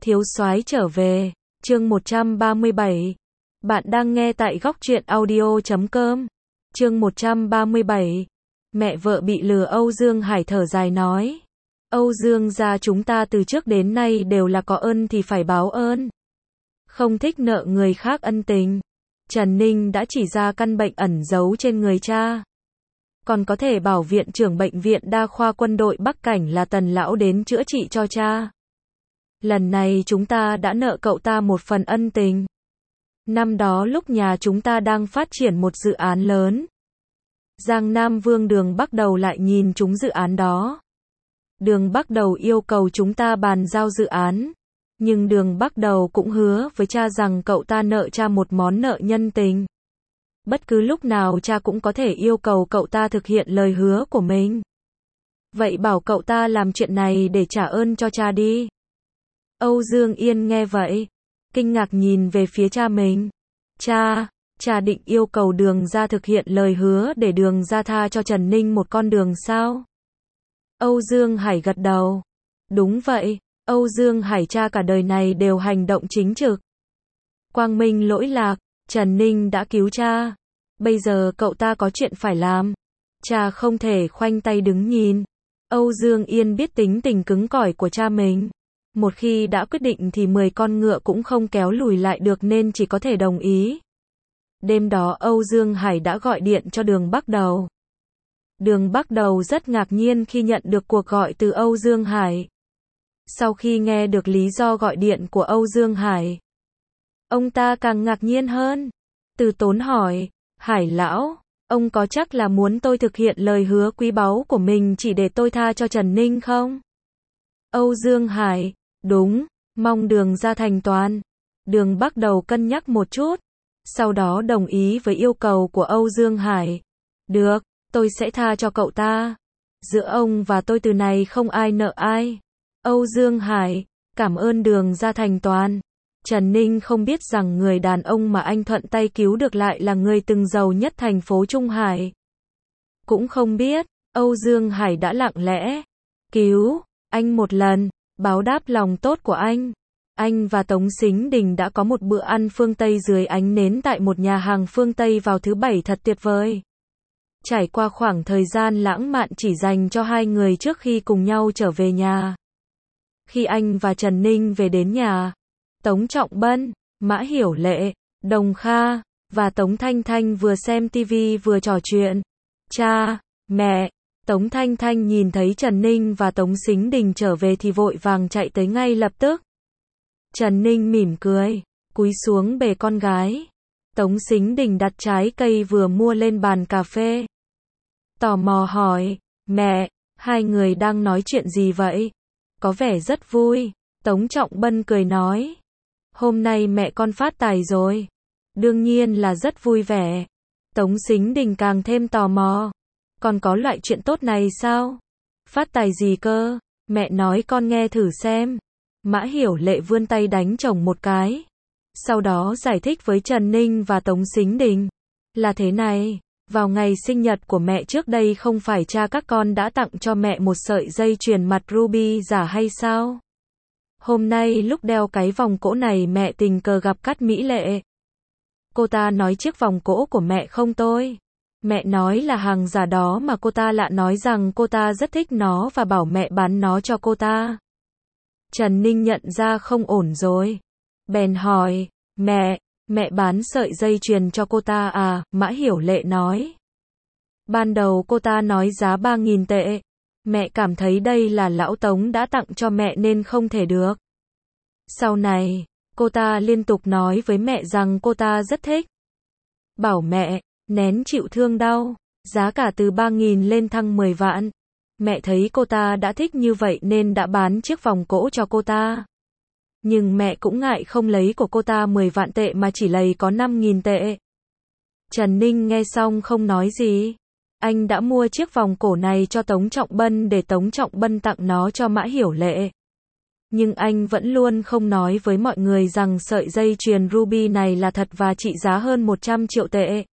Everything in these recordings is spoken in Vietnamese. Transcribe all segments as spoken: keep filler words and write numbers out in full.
Thiếu soái trở về, chương một trăm ba mươi bảy. Bạn đang nghe tại góc truyện audio chấm com. Chương một trăm ba mươi bảy. Mẹ vợ bị lừa. Âu Dương Hải thở dài nói. Âu Dương gia chúng ta từ trước đến nay đều là có ơn thì phải báo ơn. Không thích nợ người khác ân tình. Trần Ninh đã chỉ ra căn bệnh ẩn giấu trên người cha. Còn có thể bảo viện trưởng bệnh viện đa khoa quân đội Bắc Cảnh là Tần lão đến chữa trị cho cha. Lần này chúng ta đã nợ cậu ta một phần ân tình. Năm đó lúc nhà chúng ta đang phát triển một dự án lớn, Giang Nam Vương Đường Bắc Đầu lại nhìn trúng dự án đó. Đường Bắc Đầu yêu cầu chúng ta bàn giao dự án, nhưng Đường Bắc Đầu cũng hứa với cha rằng cậu ta nợ cha một món nợ nhân tình. Bất cứ lúc nào cha cũng có thể yêu cầu cậu ta thực hiện lời hứa của mình. Vậy bảo cậu ta làm chuyện này để trả ơn cho cha đi. Âu Dương Yên nghe vậy, kinh ngạc nhìn về phía cha mình. Cha, cha định yêu cầu Đường gia thực hiện lời hứa để Đường gia tha cho Trần Ninh một con đường sao? Âu Dương Hải gật đầu. Đúng vậy, Âu Dương Hải cha cả đời này đều hành động chính trực. Quang minh lỗi lạc, Trần Ninh đã cứu cha. Bây giờ cậu ta có chuyện phải làm. Cha không thể khoanh tay đứng nhìn. Âu Dương Yên biết tính tình cứng cỏi của cha mình. Một khi đã quyết định thì mười con ngựa cũng không kéo lùi lại được nên chỉ có thể đồng ý. Đêm đó Âu Dương Hải đã gọi điện cho Đường Bắc Đầu. Đường Bắc Đầu rất ngạc nhiên khi nhận được cuộc gọi từ Âu Dương Hải. Sau khi nghe được lý do gọi điện của Âu Dương Hải, ông ta càng ngạc nhiên hơn. Từ Tốn hỏi, Hải lão, ông có chắc là muốn tôi thực hiện lời hứa quý báu của mình chỉ để tôi tha cho Trần Ninh không? Âu Dương Hải, đúng, mong Đường gia thành toàn. Đường Bắc Đầu cân nhắc một chút, sau đó đồng ý với yêu cầu của Âu Dương Hải. Được, tôi sẽ tha cho cậu ta. Giữa ông và tôi từ này không ai nợ ai. Âu Dương Hải, cảm ơn Đường gia thành toàn. Trần Ninh không biết rằng người đàn ông mà anh thuận tay cứu được lại là người từng giàu nhất thành phố Trung Hải. Cũng không biết, Âu Dương Hải đã lặng lẽ cứu anh một lần, báo đáp lòng tốt của anh. Anh và Tống Sính Đình đã có một bữa ăn phương Tây dưới ánh nến tại một nhà hàng phương Tây vào thứ Bảy thật tuyệt vời. Trải qua khoảng thời gian lãng mạn chỉ dành cho hai người trước khi cùng nhau trở về nhà. Khi anh và Trần Ninh về đến nhà, Tống Trọng Bân, Mã Hiểu Lệ, Đồng Kha và Tống Thanh Thanh vừa xem tivi vừa trò chuyện. Cha, mẹ, Tống Thanh Thanh nhìn thấy Trần Ninh và Tống Sính Đình trở về thì vội vàng chạy tới ngay lập tức. Trần Ninh mỉm cười, cúi xuống bề con gái. Tống Sính Đình đặt trái cây vừa mua lên bàn cà phê. Tò mò hỏi, mẹ, hai người đang nói chuyện gì vậy? Có vẻ rất vui. Tống Trọng Bân cười nói, hôm nay mẹ con phát tài rồi. Đương nhiên là rất vui vẻ. Tống Sính Đình càng thêm tò mò. Còn có loại chuyện tốt này sao? Phát tài gì cơ? Mẹ nói con nghe thử xem. Mã Hiểu Lệ vươn tay đánh chồng một cái. Sau đó giải thích với Trần Ninh và Tống Sính Đình. Là thế này, vào ngày sinh nhật của mẹ trước đây không phải cha các con đã tặng cho mẹ một sợi dây chuyền mặt ruby giả hay sao? Hôm nay lúc đeo cái vòng cổ này mẹ tình cờ gặp Cát Mỹ Lệ. Cô ta nói chiếc vòng cổ của mẹ không tôi. Mẹ nói là hàng giả đó mà cô ta lại nói rằng cô ta rất thích nó và bảo mẹ bán nó cho cô ta. Trần Ninh nhận ra không ổn rồi. Bèn hỏi, mẹ, mẹ bán sợi dây chuyền cho cô ta à? Mã Hiểu Lệ nói. Ban đầu cô ta nói giá ba nghìn tệ. Mẹ cảm thấy đây là lão Tống đã tặng cho mẹ nên không thể được. Sau này, cô ta liên tục nói với mẹ rằng cô ta rất thích. Bảo mẹ, nén chịu thương đau, giá cả từ ba nghìn lên thăng mười vạn. Mẹ thấy cô ta đã thích như vậy nên đã bán chiếc vòng cổ cho cô ta. Nhưng mẹ cũng ngại không lấy của cô ta mười vạn tệ mà chỉ lấy có năm nghìn tệ. Trần Ninh nghe xong không nói gì. Anh đã mua chiếc vòng cổ này cho Tống Trọng Bân để Tống Trọng Bân tặng nó cho Mã Hiểu Lệ. Nhưng anh vẫn luôn không nói với mọi người rằng sợi dây chuyền ruby này là thật và trị giá hơn một trăm triệu tệ.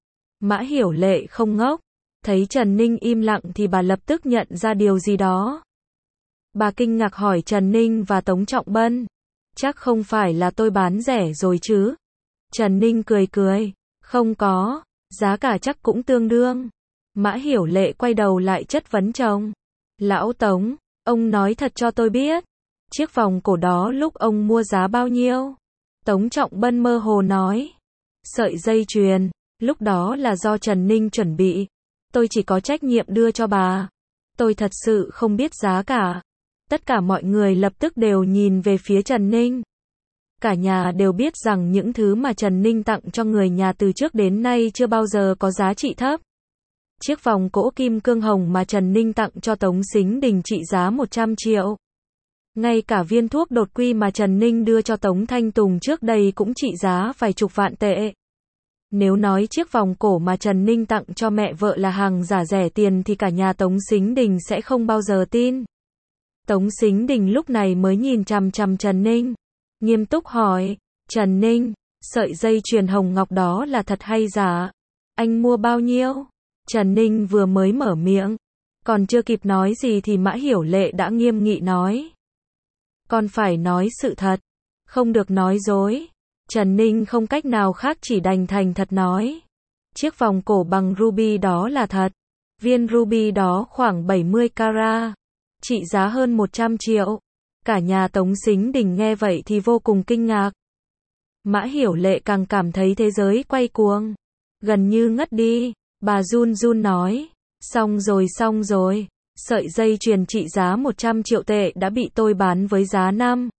Mã Hiểu Lệ không ngốc. Thấy Trần Ninh im lặng thì bà lập tức nhận ra điều gì đó. Bà kinh ngạc hỏi Trần Ninh và Tống Trọng Bân. Chắc không phải là tôi bán rẻ rồi chứ? Trần Ninh cười cười. Không có, giá cả chắc cũng tương đương. Mã Hiểu Lệ quay đầu lại chất vấn chồng. Lão Tống, ông nói thật cho tôi biết. Chiếc vòng cổ đó lúc ông mua giá bao nhiêu? Tống Trọng Bân mơ hồ nói. Sợi dây chuyền, lúc đó là do Trần Ninh chuẩn bị. Tôi chỉ có trách nhiệm đưa cho bà. Tôi thật sự không biết giá cả. Tất cả mọi người lập tức đều nhìn về phía Trần Ninh. Cả nhà đều biết rằng những thứ mà Trần Ninh tặng cho người nhà từ trước đến nay chưa bao giờ có giá trị thấp. Chiếc vòng cổ kim cương hồng mà Trần Ninh tặng cho Tống Sính Đình trị giá một trăm triệu. Ngay cả viên thuốc đột quỵ mà Trần Ninh đưa cho Tống Thanh Tùng trước đây cũng trị giá vài chục vạn tệ. Nếu nói chiếc vòng cổ mà Trần Ninh tặng cho mẹ vợ là hàng giả rẻ tiền thì cả nhà Tống Sính Đình sẽ không bao giờ tin. Tống Sính Đình lúc này mới nhìn chằm chằm Trần Ninh, nghiêm túc hỏi, Trần Ninh, sợi dây chuyền hồng ngọc đó là thật hay giả? Anh mua bao nhiêu? Trần Ninh vừa mới mở miệng, còn chưa kịp nói gì thì Mã Hiểu Lệ đã nghiêm nghị nói. Con phải nói sự thật, không được nói dối. Trần Ninh không cách nào khác chỉ đành thành thật nói. Chiếc vòng cổ bằng ruby đó là thật. Viên ruby đó khoảng bảy mươi carat, trị giá hơn một trăm triệu. Cả nhà Tống Sính Đình nghe vậy thì vô cùng kinh ngạc. Mã Hiểu Lệ càng cảm thấy thế giới quay cuồng, gần như ngất đi. Bà run run nói, xong rồi xong rồi, sợi dây chuyền trị giá một trăm triệu tệ đã bị tôi bán với giá năm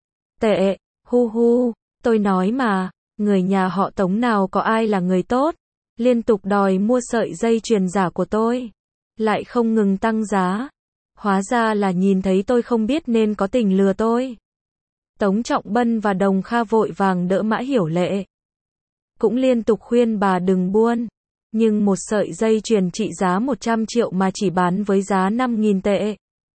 tệ, hu hu, tôi nói mà, người nhà họ Tống nào có ai là người tốt, liên tục đòi mua sợi dây chuyền giả của tôi, lại không ngừng tăng giá, hóa ra là nhìn thấy tôi không biết nên có tình lừa tôi. Tống Trọng Bân và Đồng Kha vội vàng đỡ Mã Hiểu Lệ, cũng liên tục khuyên bà đừng buôn. Nhưng một sợi dây chuyền trị giá một trăm triệu mà chỉ bán với giá năm nghìn tệ.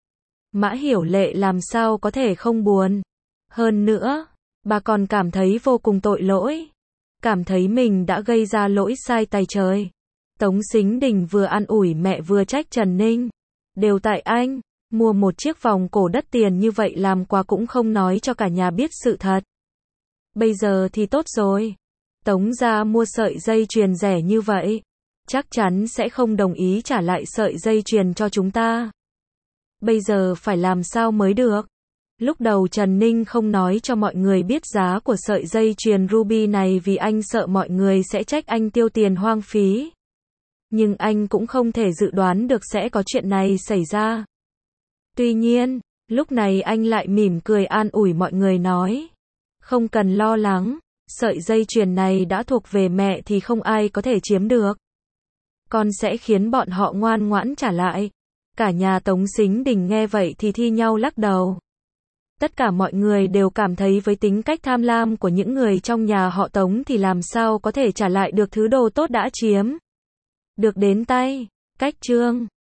Mã Hiểu Lệ làm sao có thể không buồn. Hơn nữa, bà còn cảm thấy vô cùng tội lỗi. Cảm thấy mình đã gây ra lỗi sai tày trời. Tống Sính Đình vừa an ủi mẹ vừa trách Trần Ninh. Đều tại anh, mua một chiếc vòng cổ đắt tiền như vậy làm quà cũng không nói cho cả nhà biết sự thật. Bây giờ thì tốt rồi. Tống gia mua sợi dây chuyền rẻ như vậy, chắc chắn sẽ không đồng ý trả lại sợi dây chuyền cho chúng ta. Bây giờ phải làm sao mới được? Lúc đầu Trần Ninh không nói cho mọi người biết giá của sợi dây chuyền ruby này vì anh sợ mọi người sẽ trách anh tiêu tiền hoang phí. Nhưng anh cũng không thể dự đoán được sẽ có chuyện này xảy ra. Tuy nhiên, lúc này anh lại mỉm cười an ủi mọi người nói, không cần lo lắng. Sợi dây chuyền này đã thuộc về mẹ thì không ai có thể chiếm được. Con sẽ khiến bọn họ ngoan ngoãn trả lại. Cả nhà Tống Sính Đình nghe vậy thì thi nhau lắc đầu. Tất cả mọi người đều cảm thấy với tính cách tham lam của những người trong nhà họ Tống thì làm sao có thể trả lại được thứ đồ tốt đã chiếm được đến tay. Cách chương